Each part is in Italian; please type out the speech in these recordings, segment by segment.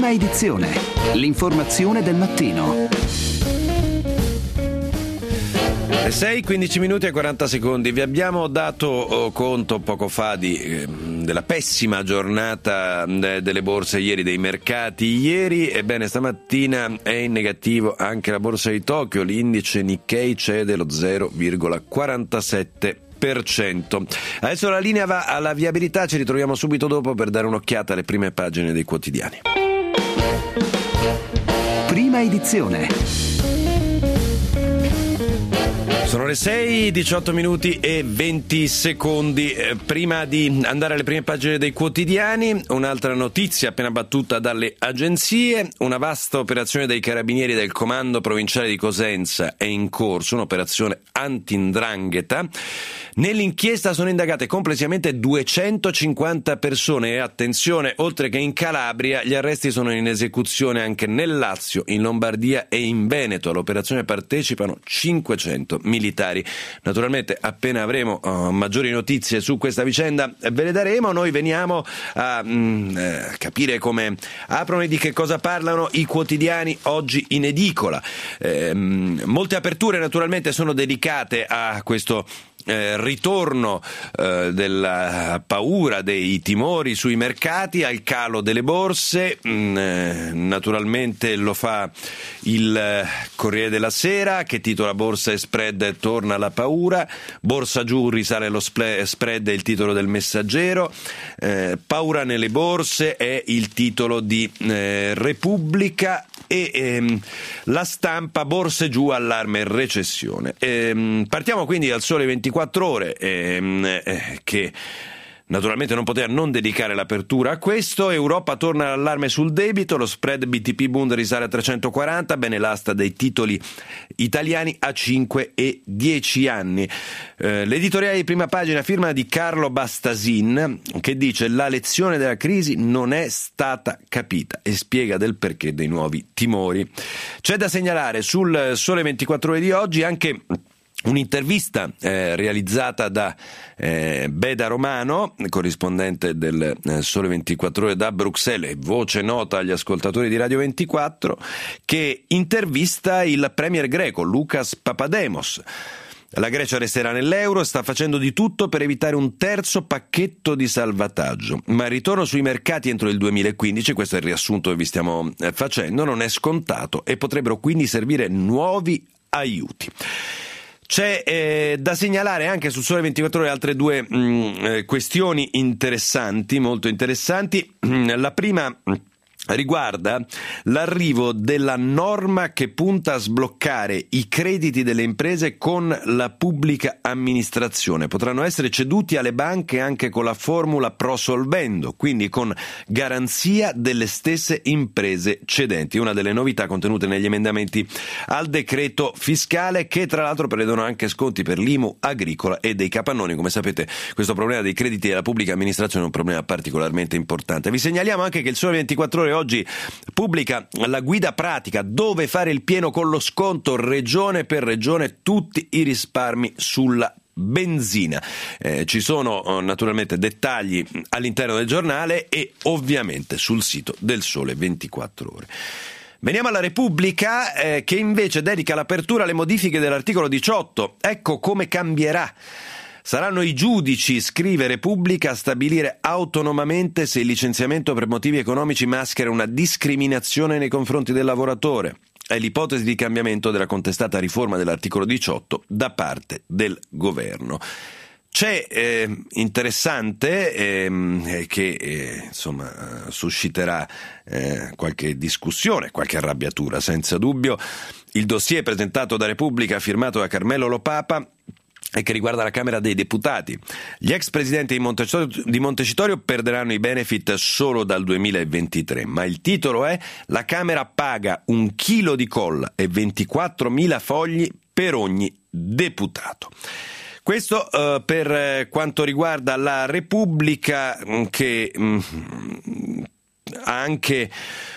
Prima edizione. L'informazione del mattino. 6, 15 minuti e 40 secondi. Vi abbiamo dato conto poco fa della pessima giornata delle borse ieri, dei mercati ieri. Ebbene, stamattina è in negativo anche la borsa di Tokyo. L'indice Nikkei cede lo 0,47%. Adesso la linea va alla viabilità, ci ritroviamo subito dopo per dare un'occhiata alle prime pagine dei quotidiani. Prima edizione. Sono le 6, 18 minuti e 20 secondi. Prima di andare alle prime pagine dei quotidiani, un'altra notizia appena battuta dalle agenzie. Una vasta operazione dei carabinieri del comando provinciale di Cosenza è in corso, un'operazione anti-'ndrangheta. Nell'inchiesta sono indagate complessivamente 250 persone e, attenzione, oltre che in Calabria, gli arresti sono in esecuzione anche nel Lazio, in Lombardia e in Veneto. All'operazione partecipano 500 militari. Naturalmente, appena avremo maggiori notizie su questa vicenda, ve le daremo. Noi veniamo a capire come aprono e di che cosa parlano i quotidiani oggi in edicola. Molte aperture naturalmente sono dedicate a questo ritorno della paura, dei timori sui mercati, al calo delle borse. Naturalmente lo fa il Corriere della Sera, che titola "Borsa e spread, torna la paura". Borsa giù, risale lo spread, è il titolo del Messaggero. Paura nelle borse è il titolo di Repubblica. E La Stampa, borse giù, allarme recessione. Partiamo quindi dal Sole 24 Ore, che naturalmente non poteva non dedicare l'apertura a questo. Europa torna all'allarme sul debito, lo spread BTP Bund risale a 340, bene l'asta dei titoli italiani a 5 e 10 anni. L'editoriale di prima pagina firma di Carlo Bastasin, che dice: la lezione della crisi non è stata capita, e spiega del perché dei nuovi timori. C'è da segnalare sul Sole 24 Ore di oggi anche un'intervista realizzata da Beda Romano, corrispondente del Sole 24 Ore da Bruxelles e voce nota agli ascoltatori di Radio 24, che intervista il premier greco Lucas Papademos. La Grecia resterà nell'euro e sta facendo di tutto per evitare un terzo pacchetto di salvataggio, ma il ritorno sui mercati entro il 2015, questo è il riassunto che vi stiamo facendo, non è scontato e potrebbero quindi servire nuovi aiuti. C'è da segnalare anche sul Sole 24 Ore altre due questioni interessanti, molto interessanti. La prima riguarda l'arrivo della norma che punta a sbloccare i crediti delle imprese con la pubblica amministrazione. Potranno essere ceduti alle banche anche con la formula pro solvendo, quindi con garanzia delle stesse imprese cedenti. Una delle novità contenute negli emendamenti al decreto fiscale, che tra l'altro prevedono anche sconti per l'IMU agricola e dei capannoni. Come sapete, questo problema dei crediti della pubblica amministrazione è un problema particolarmente importante. Vi segnaliamo anche che il Sole 24 Ore oggi pubblica la guida pratica dove fare il pieno con lo sconto regione per regione, tutti i risparmi sulla benzina. Ci sono naturalmente dettagli all'interno del giornale e ovviamente sul sito del Sole 24 Ore. Veniamo alla Repubblica, che invece dedica l'apertura alle modifiche dell'articolo 18. Ecco come cambierà. Saranno i giudici, scrive Repubblica, a stabilire autonomamente se il licenziamento per motivi economici maschera una discriminazione nei confronti del lavoratore. È l'ipotesi di cambiamento della contestata riforma dell'articolo 18 da parte del governo. C'è interessante che insomma susciterà qualche discussione, qualche arrabbiatura senza dubbio, il dossier presentato da Repubblica firmato da Carmelo Lo Papa e che riguarda la Camera dei Deputati. Gli ex presidenti di Montecitorio perderanno i benefit solo dal 2023, ma il titolo è: la Camera paga 1 chilo di colla e 24.000 fogli per ogni deputato. Questo per quanto riguarda la Repubblica, che ha anche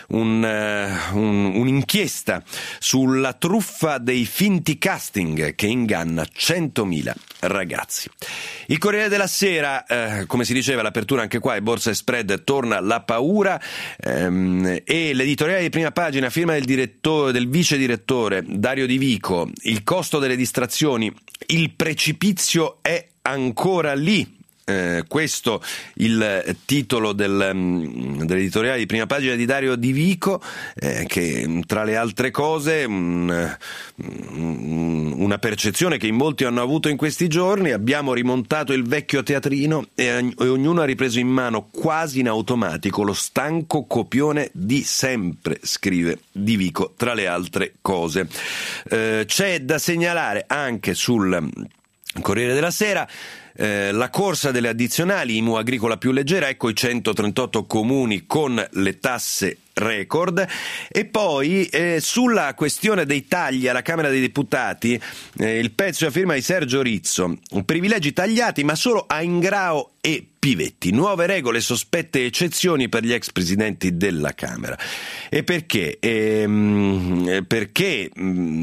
un'inchiesta sulla truffa dei finti casting che inganna 100.000 ragazzi. Il Corriere della Sera, come si diceva all'apertura anche qua, borsa e spread, torna la paura, e l'editoriale di prima pagina, firma del vice direttore Dario Di Vico: il costo delle distrazioni, il precipizio è ancora lì. Questo il titolo dell'editoriale di prima pagina di Dario Di Vico, che tra le altre cose una percezione che in molti hanno avuto in questi giorni: abbiamo rimontato il vecchio teatrino e ognuno ha ripreso in mano quasi in automatico lo stanco copione di sempre, scrive Di Vico tra le altre cose. C'è da segnalare anche sul Corriere della Sera la corsa delle addizionali, IMU agricola più leggera, ecco i 138 comuni con le tasse record. E poi sulla questione dei tagli alla Camera dei Deputati, il pezzo a firma di Sergio Rizzo: privilegi tagliati ma solo a Ingrao e Pivetti, nuove regole, sospette eccezioni per gli ex presidenti della Camera. E perché? Perché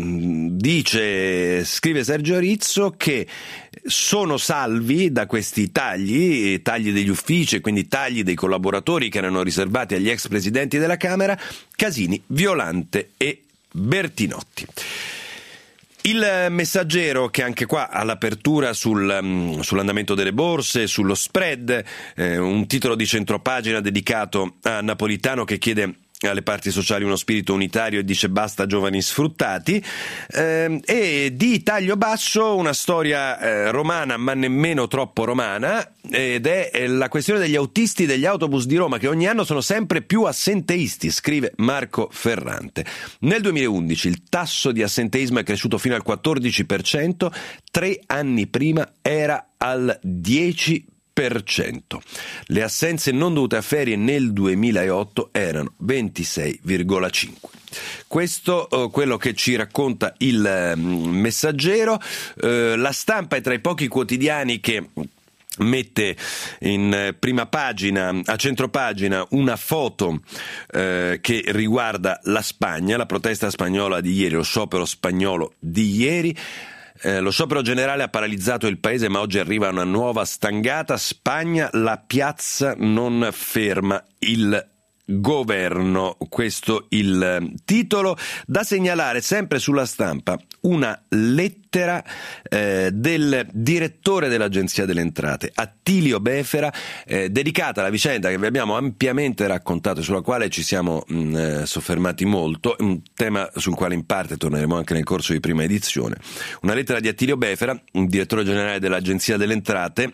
scrive Sergio Rizzo che sono salvi da questi tagli degli uffici e quindi tagli dei collaboratori che erano riservati agli ex presidenti della Camera, Casini, Violante e Bertinotti. Il Messaggero, che anche qua all'apertura sull'andamento delle borse, sullo spread, un titolo di centropagina dedicato a Napolitano che chiede alle parti sociali uno spirito unitario e dice basta giovani sfruttati, e di taglio basso una storia romana ma nemmeno troppo romana, ed è la questione degli autisti degli autobus di Roma che ogni anno sono sempre più assenteisti, scrive Marco Ferrante. Nel 2011 il tasso di assenteismo è cresciuto fino al 14%, 3 anni prima era al 10%. Le assenze non dovute a ferie nel 2008 erano 26,5. Questo quello che ci racconta il Messaggero. La Stampa è tra i pochi quotidiani che mette in prima pagina, a centropagina, una foto che riguarda la Spagna, la protesta spagnola di ieri, lo sciopero spagnolo di ieri. Lo sciopero generale ha paralizzato il paese, ma oggi arriva una nuova stangata. Spagna, la piazza non ferma il governo. Questo il titolo. Da segnalare sempre sulla Stampa una lettera del direttore dell'Agenzia delle Entrate, Attilio Befera, dedicata alla vicenda che vi abbiamo ampiamente raccontato e sulla quale ci siamo soffermati molto, un tema sul quale in parte torneremo anche nel corso di prima edizione. Una lettera di Attilio Befera, direttore generale dell'Agenzia delle Entrate,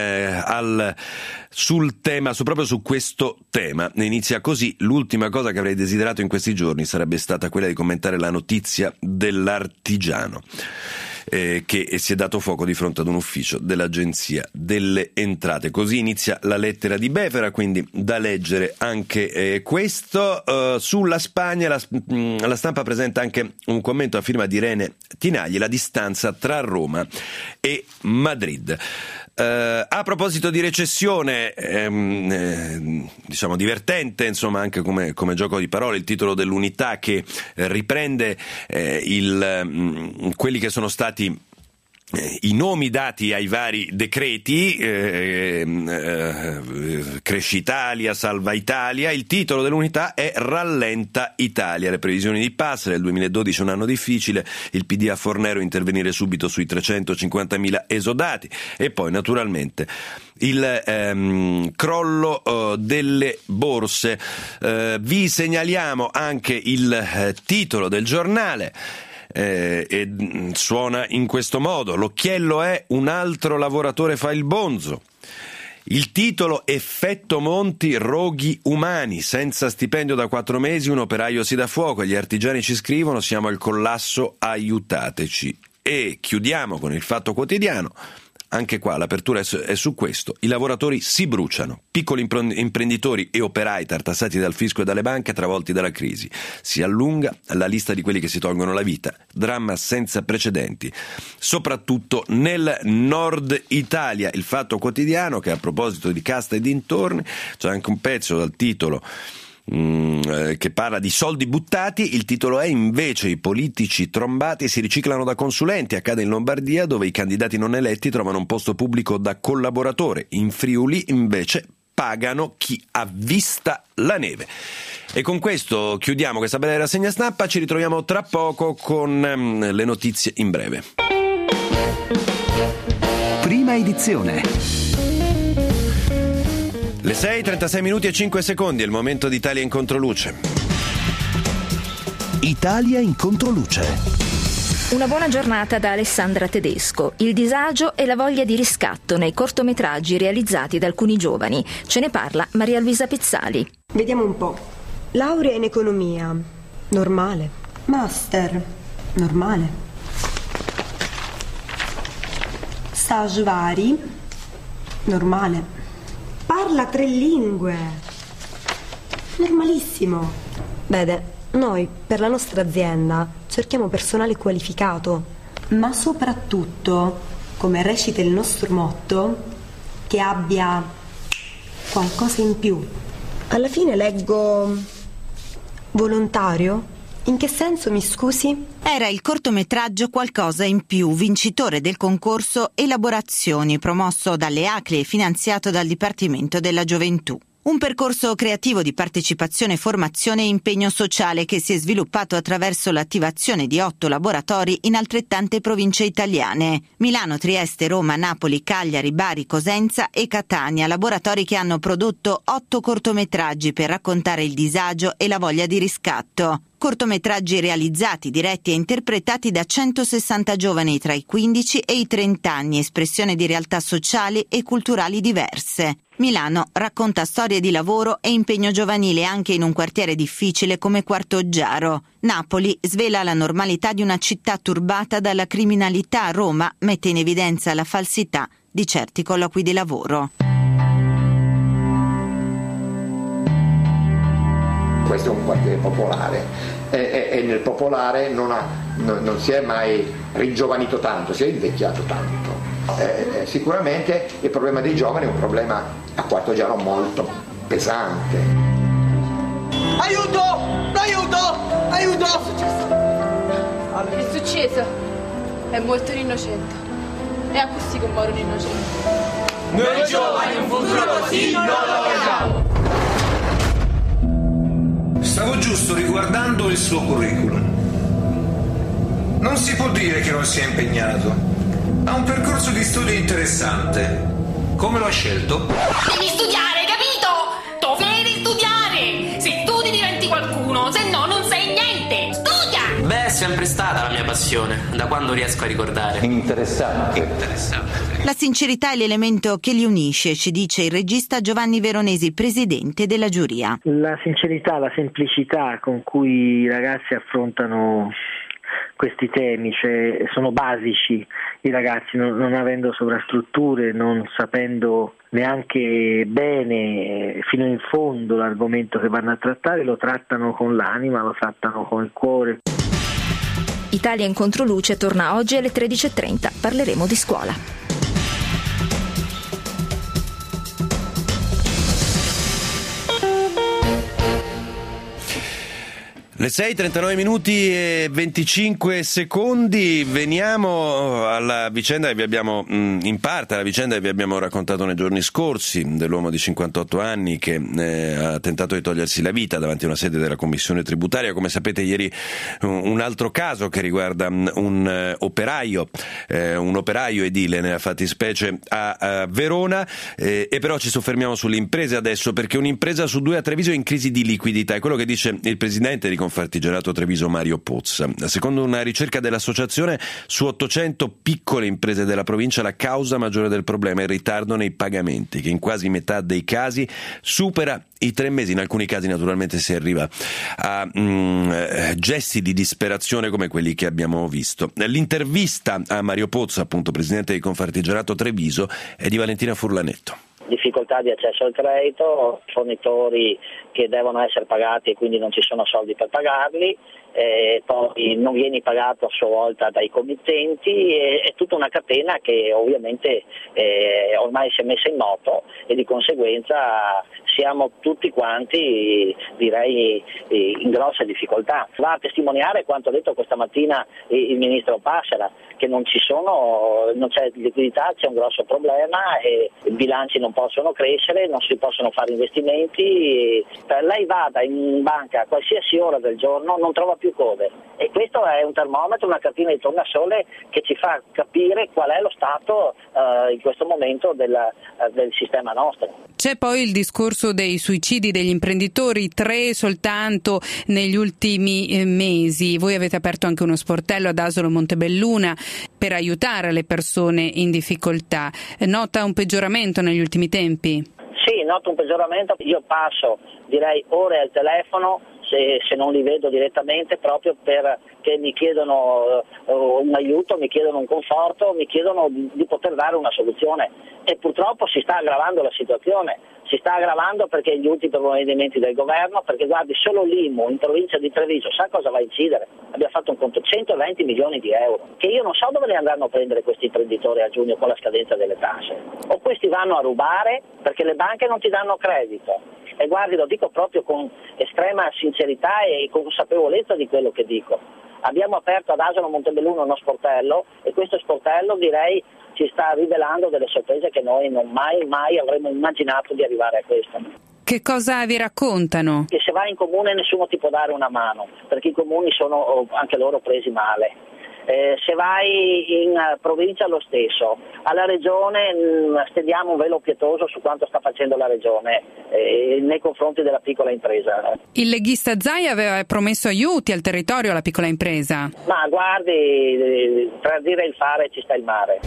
proprio su questo tema. Inizia così: l'ultima cosa che avrei desiderato in questi giorni sarebbe stata quella di commentare la notizia dell'artigiano che si è dato fuoco di fronte ad un ufficio dell'Agenzia delle Entrate. Così inizia la lettera di Befera, quindi da leggere anche questo. Sulla Spagna la Stampa presenta anche un commento a firma di Irene Tinagli: la distanza tra Roma e Madrid. A proposito di recessione, diciamo divertente, insomma, anche come gioco di parole, il titolo dell'Unità che riprende quelli che sono stati i nomi dati ai vari decreti, Cresci Italia, Salva Italia. Il titolo dell'Unità è Rallenta Italia, le previsioni di Pass nel 2012 un anno difficile, il PD a Fornero intervenire subito sui 350.000 esodati, e poi naturalmente il crollo delle borse. Vi segnaliamo anche il titolo del giornale, e suona in questo modo: l'occhiello è un altro lavoratore fa il bonzo. Il titolo: effetto Monti, roghi umani, senza stipendio da 4 mesi, un operaio si dà fuoco, gli artigiani ci scrivono, siamo al collasso, aiutateci. E chiudiamo con il Fatto Quotidiano. Anche qua l'apertura è su questo: i lavoratori si bruciano, piccoli imprenditori e operai tartassati dal fisco e dalle banche travolti dalla crisi. Si allunga la lista di quelli che si tolgono la vita, dramma senza precedenti, soprattutto nel nord Italia. Il Fatto Quotidiano, che a proposito di casta e dintorni c'è anche un pezzo dal titolo che parla di soldi buttati. Il titolo è invece "I politici trombati si riciclano da consulenti". Accade in Lombardia, dove i candidati non eletti trovano un posto pubblico da collaboratore. In Friuli invece pagano chi avvista la neve. E con questo chiudiamo questa bella rassegna stampa. Ci ritroviamo tra poco con le notizie in breve. Prima edizione. Le 6, 36 minuti e 5 secondi, è il momento di Italia in controluce. Italia in controluce. Una buona giornata da Alessandra Tedesco. Il disagio e la voglia di riscatto nei cortometraggi realizzati da alcuni giovani. Ce ne parla Maria Luisa Pezzali. Vediamo un po'. Laurea in economia. Normale. Master. Normale. Stage vari. Normale. Parla 3 lingue. Normalissimo. Vede, noi per la nostra azienda cerchiamo personale qualificato, ma soprattutto, come recita il nostro motto, che abbia qualcosa in più. Alla fine leggo volontario. In che senso, mi scusi? Era il cortometraggio Qualcosa in più, vincitore del concorso Elaborazioni, promosso dalle ACLI e finanziato dal Dipartimento della Gioventù. Un percorso creativo di partecipazione, formazione e impegno sociale che si è sviluppato attraverso l'attivazione di 8 laboratori in altrettante province italiane: Milano, Trieste, Roma, Napoli, Cagliari, Bari, Cosenza e Catania, laboratori che hanno prodotto 8 cortometraggi per raccontare il disagio e la voglia di riscatto. Cortometraggi realizzati, diretti e interpretati da 160 giovani tra i 15 e i 30 anni, espressione di realtà sociali e culturali diverse. Milano racconta storie di lavoro e impegno giovanile anche in un quartiere difficile come Quartoggiaro. Napoli svela la normalità di una città turbata dalla criminalità. Roma mette in evidenza la falsità di certi colloqui di lavoro. Questo è un quartiere popolare e nel popolare non si è mai ringiovanito tanto, si è invecchiato tanto. Sicuramente il problema dei giovani è un problema a Quartoggiaro molto pesante. Aiuto! Aiuto! Aiuto! Che è successo? È morto un innocente. È a così che muore un innocente. Noi giovani un futuro così non lo vogliamo! Stavo giusto riguardando il suo curriculum. Non si può dire che non sia impegnato. Ha un percorso di studio interessante. Come lo ha scelto? Devi studiare, capito? Dovete studiare! Se studi diventi qualcuno, se no non sei niente! Studia! Beh, è sempre stata la mia passione, da quando riesco a ricordare. Interessante. La sincerità è l'elemento che li unisce, ci dice il regista Giovanni Veronesi, presidente della giuria. La sincerità, la semplicità con cui i ragazzi affrontano questi temi, cioè sono basici i ragazzi, non avendo sovrastrutture, non sapendo neanche bene fino in fondo l'argomento che vanno a trattare, lo trattano con l'anima, lo trattano con il cuore. Italia in controluce torna oggi alle 13.30. Parleremo di scuola. Le 6, 39 minuti e 25 secondi, veniamo alla vicenda che vi abbiamo, in parte alla vicenda che vi abbiamo raccontato nei giorni scorsi, dell'uomo di 58 anni che ha tentato di togliersi la vita davanti a una sede della commissione tributaria. Come sapete, ieri un altro caso che riguarda un operaio edile nella fattispecie a Verona, e però ci soffermiamo sulle imprese adesso, perché un'impresa su 2 a Treviso è in crisi di liquidità, è quello che dice il presidente di Confartigianato Treviso Mario Pozza. Secondo una ricerca dell'associazione, su 800 piccole imprese della provincia la causa maggiore del problema è il ritardo nei pagamenti, che in quasi metà dei casi supera i 3 mesi. In alcuni casi naturalmente si arriva a gesti di disperazione come quelli che abbiamo visto. L'intervista a Mario Pozza, appunto presidente di Confartigianato Treviso, è di Valentina Furlanetto. difficoltà di accesso al credito, fornitori che devono essere pagati e quindi non ci sono soldi per pagarli, poi non vieni pagato a sua volta dai committenti, è tutta una catena che ovviamente ormai si è messa in moto e di conseguenza siamo tutti quanti, direi, in grosse difficoltà. Va a testimoniare quanto ha detto questa mattina il ministro Passera, che non c'è liquidità, c'è un grosso problema e i bilanci non possono crescere, non si possono fare investimenti. Lei vada in banca a qualsiasi ora del giorno, non trova più code, e questo è un termometro, una cartina di tornasole che ci fa capire qual è lo stato in questo momento del sistema nostro. C'è poi il discorso dei suicidi degli imprenditori, 3 soltanto negli ultimi mesi. Voi avete aperto anche uno sportello ad Asolo Montebelluna per aiutare le persone in difficoltà. Nota un peggioramento negli ultimi tempi? Sì, noto un peggioramento. Io passo, direi, ore al telefono se non li vedo direttamente, proprio perché mi chiedono un aiuto, mi chiedono un conforto, mi chiedono di poter dare una soluzione, e purtroppo si sta aggravando la situazione. Si sta aggravando perché gli ultimi provvedimenti del governo, perché guardi, solo l'IMU in provincia di Treviso, sa cosa va a incidere? Abbiamo fatto un conto, 120 milioni di euro, che io non so dove li andranno a prendere questi imprenditori a giugno con la scadenza delle tasse. O questi vanno a rubare perché le banche non ti danno credito. E guardi, lo dico proprio con estrema sincerità e consapevolezza di quello che dico. Abbiamo aperto ad Asolo Montebelluna uno sportello, e questo sportello, direi, ci sta rivelando delle sorprese che noi non mai avremmo immaginato di arrivare a questo. Che cosa vi raccontano? Che se vai in comune nessuno ti può dare una mano, perché i comuni sono anche loro presi male. Se vai in provincia lo stesso, alla regione stendiamo un velo pietoso su quanto sta facendo la regione nei confronti della piccola impresa. Il leghista Zaia aveva promesso aiuti al territorio, alla piccola impresa. Ma guardi, tra dire il fare ci sta il mare.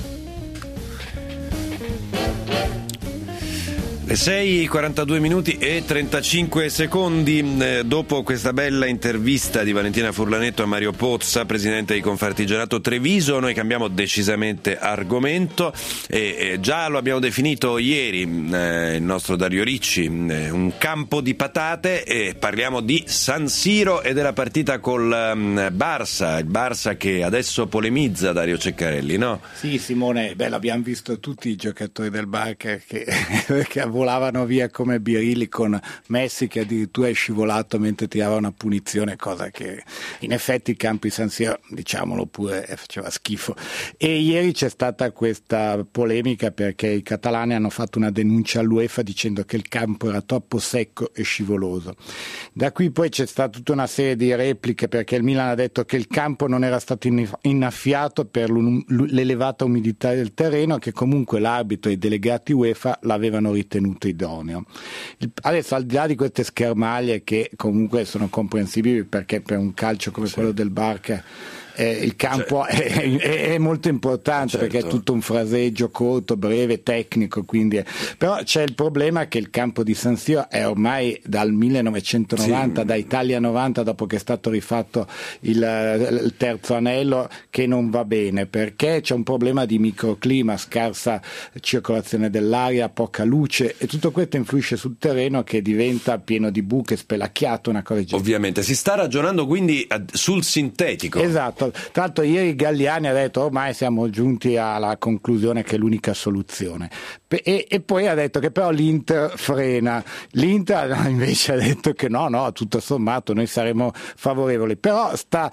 Le 6:42 minuti e 35 secondi. Dopo questa bella intervista di Valentina Furlanetto a Mario Pozza, presidente di Confartigianato Treviso, noi cambiamo decisamente argomento e già lo abbiamo definito ieri il nostro Dario Ricci, un campo di patate, e parliamo di San Siro e della partita col Barça, il Barça che adesso polemizza, Dario Ceccarelli, no? Sì, Simone, l'abbiamo visto tutti i giocatori del Barça che volavano via come birilli, con Messi che addirittura è scivolato mentre tirava una punizione, cosa che in effetti il campo di San Siro, diciamolo pure, faceva schifo. E ieri c'è stata questa polemica perché i catalani hanno fatto una denuncia all'UEFA dicendo che il campo era troppo secco e scivoloso. Da qui poi c'è stata tutta una serie di repliche, perché il Milan ha detto che il campo non era stato innaffiato per l'elevata umidità del terreno, che comunque l'arbitro e i delegati UEFA l'avevano ritenuto idoneo. Adesso, al di là di queste schermaglie che comunque sono comprensibili, perché per un calcio come quello del Barça il campo è molto importante, perché è tutto un fraseggio corto, breve, tecnico, quindi però c'è il problema che il campo di San Siro è ormai dal 1990, da Italia 90, dopo che è stato rifatto il terzo anello, che non va bene, perché c'è un problema di microclima, scarsa circolazione dell'aria, poca luce, e tutto questo influisce sul terreno, che diventa pieno di buche, spelacchiato, una cosa genere. Ovviamente si sta ragionando quindi sul sintetico. Esatto. Tra l'altro ieri Galliani ha detto ormai siamo giunti alla conclusione che è l'unica soluzione, e poi ha detto che però l'Inter frena. L'Inter invece ha detto che no, tutto sommato noi saremo favorevoli, però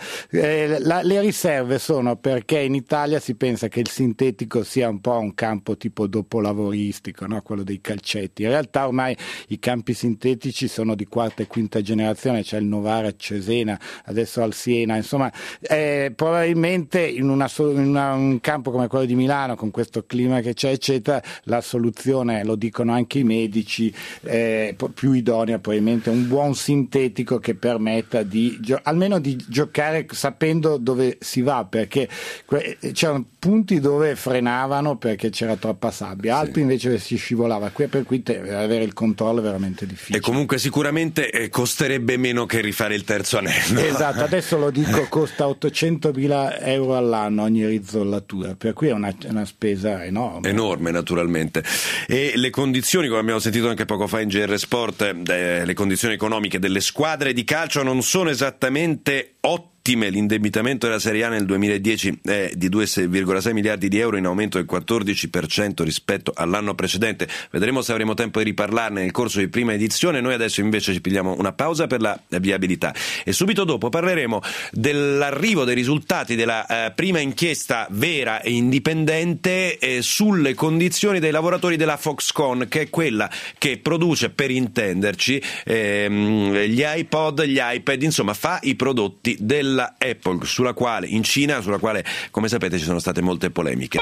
le riserve sono perché in Italia si pensa che il sintetico sia un po' un campo tipo dopolavoristico, no? Quello dei calcetti. In realtà ormai i campi sintetici sono di quarta e quinta generazione, c'è il Novara a Cesena, adesso al Siena, insomma probabilmente in un campo come quello di Milano, con questo clima che c'è eccetera, la soluzione, lo dicono anche i medici, più idonea probabilmente un buon sintetico che permetta almeno di giocare sapendo dove si va, perché c'erano punti dove frenavano perché c'era troppa sabbia, altri invece si scivolava, per cui avere il controllo è veramente difficile. E comunque sicuramente costerebbe meno che rifare il terzo anello. Esatto, adesso lo dico, costa 800 200.000 euro all'anno ogni rizzollatura, per cui è una spesa enorme naturalmente. E le condizioni, come abbiamo sentito anche poco fa in GR Sport, le condizioni economiche delle squadre di calcio non sono esattamente ottime. L'indebitamento della Serie A nel 2010 è di 2,6 miliardi di euro, in aumento del 14% rispetto all'anno precedente. Vedremo se avremo tempo di riparlarne nel corso di prima edizione. Noi adesso invece ci pigliamo una pausa per la viabilità e subito dopo parleremo dell'arrivo dei risultati della prima inchiesta vera e indipendente sulle condizioni dei lavoratori della Foxconn, che è quella che produce, per intenderci, gli iPod, gli iPad, insomma fa i prodotti della Apple, sulla quale in Cina, come sapete ci sono state molte polemiche.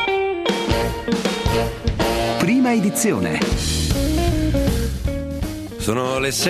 Prima edizione. Sono le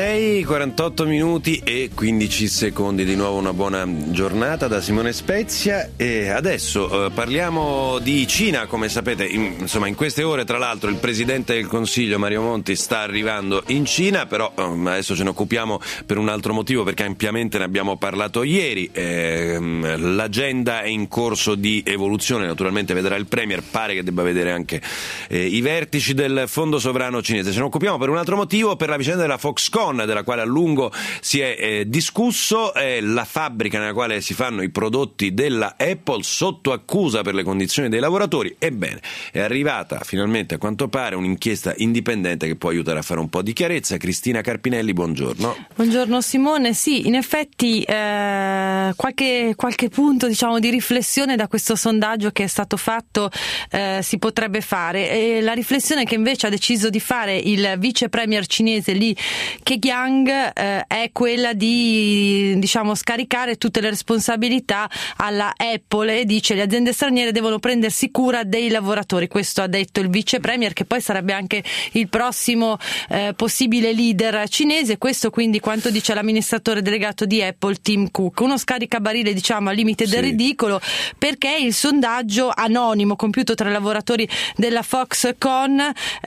6:48 e 15 secondi. Di nuovo una buona giornata da Simone Spezia e adesso parliamo di Cina. Come sapete, in queste ore, tra l'altro, il Presidente del Consiglio Mario Monti sta arrivando in Cina, però adesso ce ne occupiamo per un altro motivo, perché ampiamente ne abbiamo parlato ieri. L'agenda è in corso di evoluzione, naturalmente vedrà il Premier, pare che debba vedere anche i vertici del Fondo Sovrano Cinese. Ce ne occupiamo per un altro motivo, per la vicenda della Foxconn, della quale a lungo si è discusso. È la fabbrica nella quale si fanno i prodotti della Apple, sotto accusa per le condizioni dei lavoratori. Ebbene, è arrivata finalmente, a quanto pare, un'inchiesta indipendente che può aiutare a fare un po' di chiarezza. Cristina Carpinelli, buongiorno. Buongiorno Simone. Sì, in effetti qualche punto di riflessione da questo sondaggio che è stato fatto si potrebbe fare. E la riflessione che invece ha deciso di fare il vice premier cinese Li Keqiang è quella di scaricare tutte le responsabilità alla Apple, e dice: le aziende straniere devono prendersi cura dei lavoratori. Questo ha detto il vice premier, che poi sarebbe anche il prossimo possibile leader cinese. Questo quindi quanto dice l'amministratore delegato di Apple, Tim Cook. Uno scaricabarile al limite del ridicolo, perché il sondaggio anonimo compiuto tra i lavoratori della Foxconn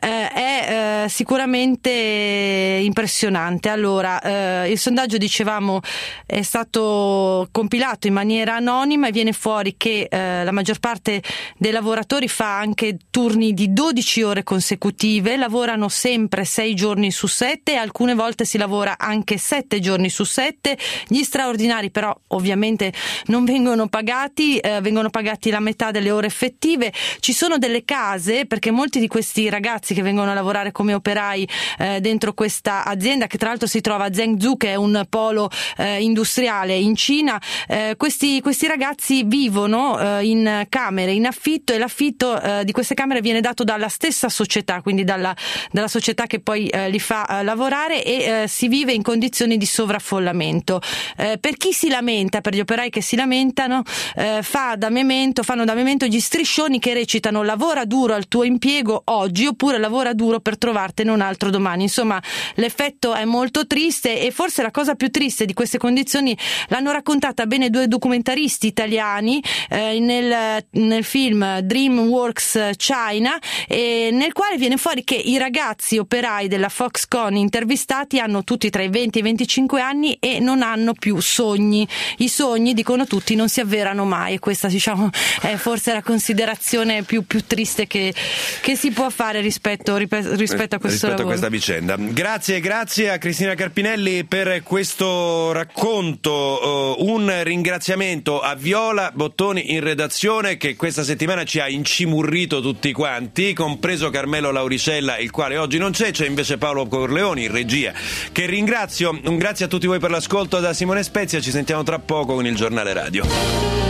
è sicuramente impressionante. Allora, il sondaggio, dicevamo, è stato compilato in maniera anonima e viene fuori che la maggior parte dei lavoratori fa anche turni di 12 ore consecutive, lavorano sempre 6 giorni su 7 e alcune volte si lavora anche 7 giorni su 7. Gli straordinari però ovviamente non vengono pagati, vengono pagati la metà delle ore effettive. Ci sono delle case, perché molti di questi ragazzi che vengono a lavorare come operai dentro questa azienda, che tra l'altro si trova a Zhengzhou, che è un polo industriale in Cina, questi ragazzi vivono in camere in affitto, e l'affitto di queste camere viene dato dalla stessa società, quindi dalla società che poi li fa lavorare, e si vive in condizioni di sovraffollamento. Per chi si lamenta, per gli operai che si lamentano, fanno da memento gli striscioni che recitano: lavora duro al tuo impiego oggi, oppure lavora duro per trovartene un altro domani. Insomma, l'effetto è molto triste, e forse la cosa più triste di queste condizioni l'hanno raccontata bene 2 documentaristi italiani nel film DreamWorks China, nel quale viene fuori che i ragazzi operai della Foxconn intervistati hanno tutti tra i 20 e i 25 anni e non hanno più sogni. I sogni, dicono tutti, non si avverano mai, e questa è forse la considerazione più triste che si può fare rispetto a questo lavoro. A questa vicenda. Grazie a Cristina Carpinelli per questo racconto. Un ringraziamento a Viola Bottoni in redazione, che questa settimana ci ha incimurrito tutti quanti, compreso Carmelo Lauricella, il quale oggi non c'è invece Paolo Corleoni in regia, che ringrazio. Un grazie a tutti voi per l'ascolto da Simone Spezia. Ci sentiamo tra poco con il giornale radio.